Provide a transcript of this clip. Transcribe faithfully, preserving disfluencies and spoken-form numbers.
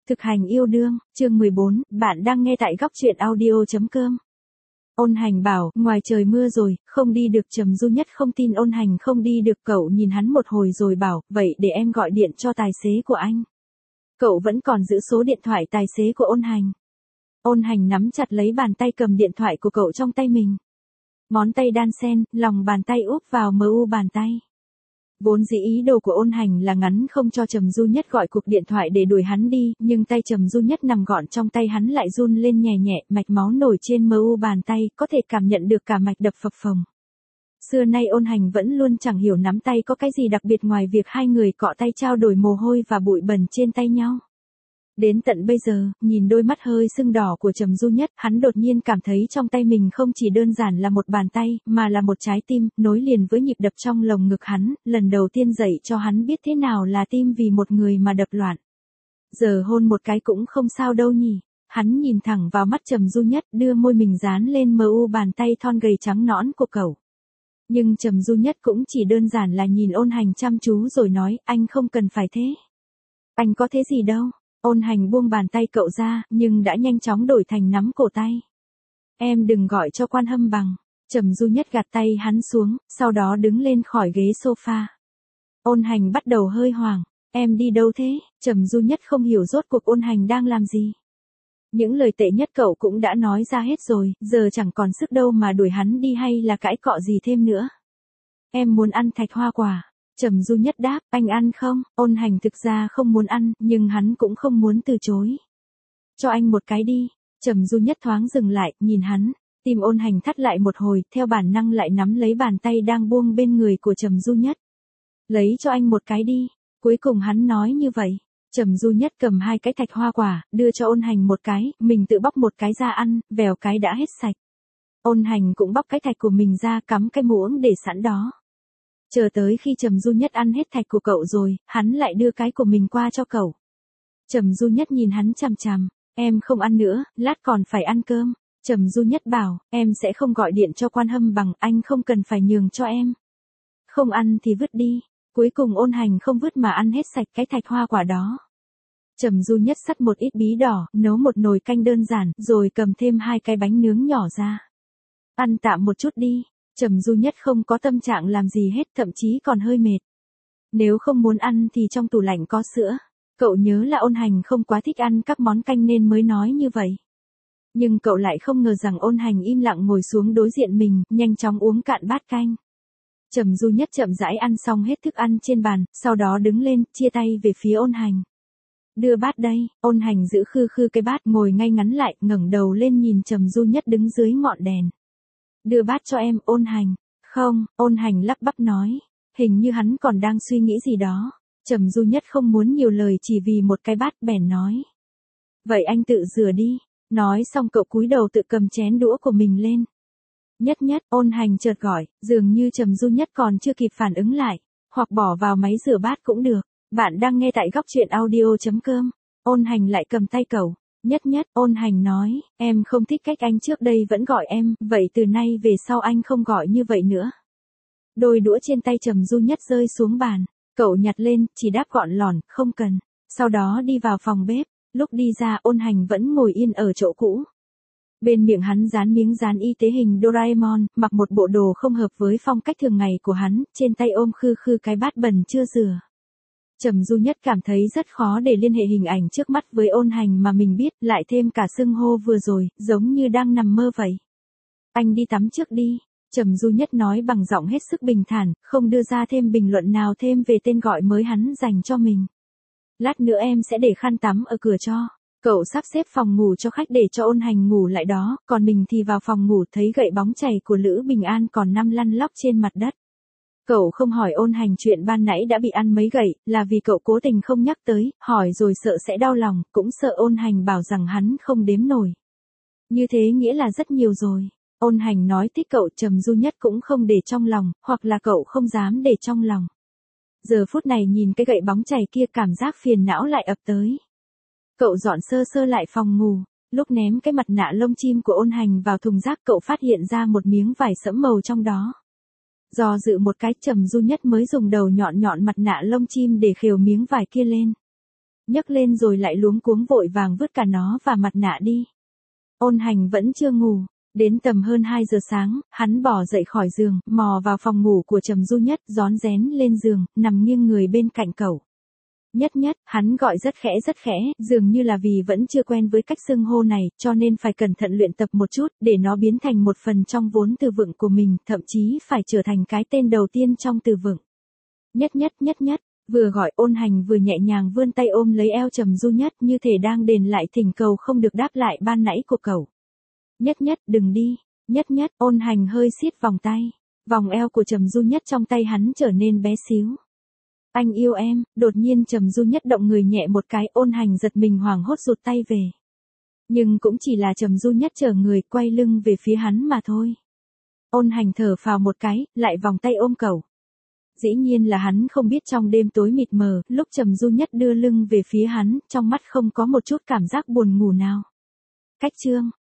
Thực hành yêu đương, chương mười bốn, bạn đang nghe tại góc truyện audio.com. Ôn Hành bảo, ngoài trời mưa rồi, không đi được. Trầm Du Nhất không tin Ôn Hành không đi được. Cậu nhìn hắn một hồi rồi bảo, vậy để em gọi điện cho tài xế của anh. Cậu vẫn còn giữ số điện thoại tài xế của Ôn Hành. Ôn Hành nắm chặt lấy bàn tay cầm điện thoại của cậu trong tay mình. Ngón tay đan xen, lòng bàn tay úp vào mờ u bàn tay. Vốn dĩ ý đồ của Ôn Hành là ngắn không cho Trầm Du Nhất gọi cuộc điện thoại để đuổi hắn đi, nhưng tay Trầm Du Nhất nằm gọn trong tay hắn lại run lên nhẹ nhẹ, mạch máu nổi trên mờ u bàn tay, có thể cảm nhận được cả mạch đập phập phồng. Xưa nay Ôn Hành vẫn luôn chẳng hiểu nắm tay có cái gì đặc biệt ngoài việc hai người cọ tay trao đổi mồ hôi và bụi bẩn trên tay nhau. Đến tận bây giờ, nhìn đôi mắt hơi sưng đỏ của Trầm Du Nhất, hắn đột nhiên cảm thấy trong tay mình không chỉ đơn giản là một bàn tay, mà là một trái tim, nối liền với nhịp đập trong lồng ngực hắn, lần đầu tiên dạy cho hắn biết thế nào là tim vì một người mà đập loạn. Giờ hôn một cái cũng không sao đâu nhỉ. Hắn nhìn thẳng vào mắt Trầm Du Nhất, đưa môi mình dán lên mờ u bàn tay thon gầy trắng nõn của cậu. Nhưng Trầm Du Nhất cũng chỉ đơn giản là nhìn Ôn Hành chăm chú rồi nói, anh không cần phải thế. Anh có thế gì đâu. Ôn Hành buông bàn tay cậu ra, nhưng đã nhanh chóng đổi thành nắm cổ tay. Em đừng gọi cho Quan Hâm Bằng. Trầm Du Nhất gạt tay hắn xuống, sau đó đứng lên khỏi ghế sofa. Ôn Hành bắt đầu hơi hoảng. Em đi đâu thế? Trầm Du Nhất không hiểu rốt cuộc Ôn Hành đang làm gì. Những lời tệ nhất cậu cũng đã nói ra hết rồi, giờ chẳng còn sức đâu mà đuổi hắn đi hay là cãi cọ gì thêm nữa. Em muốn ăn thạch hoa quả. Trầm Du Nhất đáp, anh ăn không? Ôn Hành thực ra không muốn ăn, nhưng hắn cũng không muốn từ chối. Cho anh một cái đi. Trầm Du Nhất thoáng dừng lại, nhìn hắn. Tim Ôn Hành thắt lại một hồi, theo bản năng lại nắm lấy bàn tay đang buông bên người của Trầm Du Nhất. Lấy cho anh một cái đi. Cuối cùng hắn nói như vậy. Trầm Du Nhất cầm hai cái thạch hoa quả, đưa cho Ôn Hành một cái, mình tự bóc một cái ra ăn, vèo cái đã hết sạch. Ôn Hành cũng bóc cái thạch của mình ra, cắm cái muỗng để sẵn đó. Chờ tới khi Trầm Du Nhất ăn hết thạch của cậu rồi, hắn lại đưa cái của mình qua cho cậu. Trầm Du Nhất nhìn hắn chằm chằm, em không ăn nữa, lát còn phải ăn cơm. Trầm Du Nhất bảo, em sẽ không gọi điện cho Quan Hâm Bằng, anh không cần phải nhường cho em. Không ăn thì vứt đi. Cuối cùng Ôn Hành không vứt mà ăn hết sạch cái thạch hoa quả đó. Trầm Du Nhất xắt một ít bí đỏ, nấu một nồi canh đơn giản, rồi cầm thêm hai cái bánh nướng nhỏ ra. Ăn tạm một chút đi. Trầm Du Nhất không có tâm trạng làm gì hết, thậm chí còn hơi mệt. Nếu không muốn ăn thì trong tủ lạnh có sữa. Cậu nhớ là Ôn Hành không quá thích ăn các món canh nên mới nói như vậy. Nhưng cậu lại không ngờ rằng Ôn Hành im lặng ngồi xuống đối diện mình, nhanh chóng uống cạn bát canh. Trầm Du Nhất chậm rãi ăn xong hết thức ăn trên bàn, sau đó đứng lên, chia tay về phía Ôn Hành. Đưa bát đây. Ôn Hành giữ khư khư cái bát, ngồi ngay ngắn lại, ngẩng đầu lên nhìn Trầm Du Nhất đứng dưới ngọn đèn. Đưa bát cho em. Ôn Hành. Không. Ôn Hành lắp bắp nói. Hình như hắn còn đang suy nghĩ gì đó. Trầm Du Nhất không muốn nhiều lời chỉ vì một cái bát, bèn nói. Vậy anh tự rửa đi. Nói xong cậu cúi đầu tự cầm chén đũa của mình lên. Nhất Nhất. Ôn Hành chợt gọi, dường như Trầm Du Nhất còn chưa kịp phản ứng lại. Hoặc bỏ vào máy rửa bát cũng được. Bạn đang nghe tại góc truyện audio.com. Ôn Hành lại cầm tay cậu. Nhất Nhất. Ôn Hành nói, em không thích cách anh trước đây vẫn gọi em, vậy từ nay về sau anh không gọi như vậy nữa. Đôi đũa trên tay Trầm Du Nhất rơi xuống bàn, cậu nhặt lên, chỉ đáp gọn lỏn, không cần. Sau đó đi vào phòng bếp, lúc đi ra Ôn Hành vẫn ngồi yên ở chỗ cũ. Bên miệng hắn dán miếng dán y tế hình Doraemon, mặc một bộ đồ không hợp với phong cách thường ngày của hắn, trên tay ôm khư khư cái bát bẩn chưa rửa. Trầm Du Nhất cảm thấy rất khó để liên hệ hình ảnh trước mắt với Ôn Hành mà mình biết, lại thêm cả xưng hô vừa rồi, giống như đang nằm mơ vậy. Anh đi tắm trước đi. Trầm Du Nhất nói bằng giọng hết sức bình thản, không đưa ra thêm bình luận nào thêm về tên gọi mới hắn dành cho mình. Lát nữa em sẽ để khăn tắm ở cửa cho. Cậu sắp xếp phòng ngủ cho khách để cho Ôn Hành ngủ lại đó, còn mình thì vào phòng ngủ thấy gậy bóng chày của Lữ Bình An còn nằm lăn lóc trên mặt đất. Cậu không hỏi Ôn Hành chuyện ban nãy đã bị ăn mấy gậy, là vì cậu cố tình không nhắc tới, hỏi rồi sợ sẽ đau lòng, cũng sợ Ôn Hành bảo rằng hắn không đếm nổi. Như thế nghĩa là rất nhiều rồi. Ôn Hành nói thích cậu, Trầm Du Nhất cũng không để trong lòng, hoặc là cậu không dám để trong lòng. Giờ phút này nhìn cái gậy bóng chày kia cảm giác phiền não lại ập tới. Cậu dọn sơ sơ lại phòng ngủ, lúc ném cái mặt nạ lông chim của Ôn Hành vào thùng rác cậu phát hiện ra một miếng vải sẫm màu trong đó. Do dự một cái Trầm Du Nhất mới dùng đầu nhọn nhọn mặt nạ lông chim để khều miếng vải kia lên. nhấc lên rồi lại luống cuống vội vàng vứt cả nó và mặt nạ đi. Ôn Hành vẫn chưa ngủ, đến tầm hơn hai giờ sáng, hắn bò dậy khỏi giường, mò vào phòng ngủ của Trầm Du Nhất, rón rén lên giường, nằm nghiêng người bên cạnh cậu. Nhất Nhất, hắn gọi rất khẽ rất khẽ, dường như là vì vẫn chưa quen với cách xưng hô này, cho nên phải cẩn thận luyện tập một chút, để nó biến thành một phần trong vốn từ vựng của mình, thậm chí phải trở thành cái tên đầu tiên trong từ vựng. Nhất Nhất, Nhất Nhất, vừa gọi Ôn Hành vừa nhẹ nhàng vươn tay ôm lấy eo Trầm Du Nhất như thể đang đền lại thỉnh cầu không được đáp lại ban nãy của cậu. Nhất Nhất, đừng đi, Nhất Nhất, Ôn Hành hơi siết vòng tay, vòng eo của Trầm Du Nhất trong tay hắn trở nên bé xíu. Anh yêu em, đột nhiên Trầm Du Nhất động người nhẹ một cái, Ôn Hành giật mình hoảng hốt rụt tay về. Nhưng cũng chỉ là Trầm Du Nhất trở người quay lưng về phía hắn mà thôi. Ôn Hành thở phào một cái, lại vòng tay ôm cậu. Dĩ nhiên là hắn không biết trong đêm tối mịt mờ, lúc Trầm Du Nhất đưa lưng về phía hắn, trong mắt không có một chút cảm giác buồn ngủ nào. Cách chương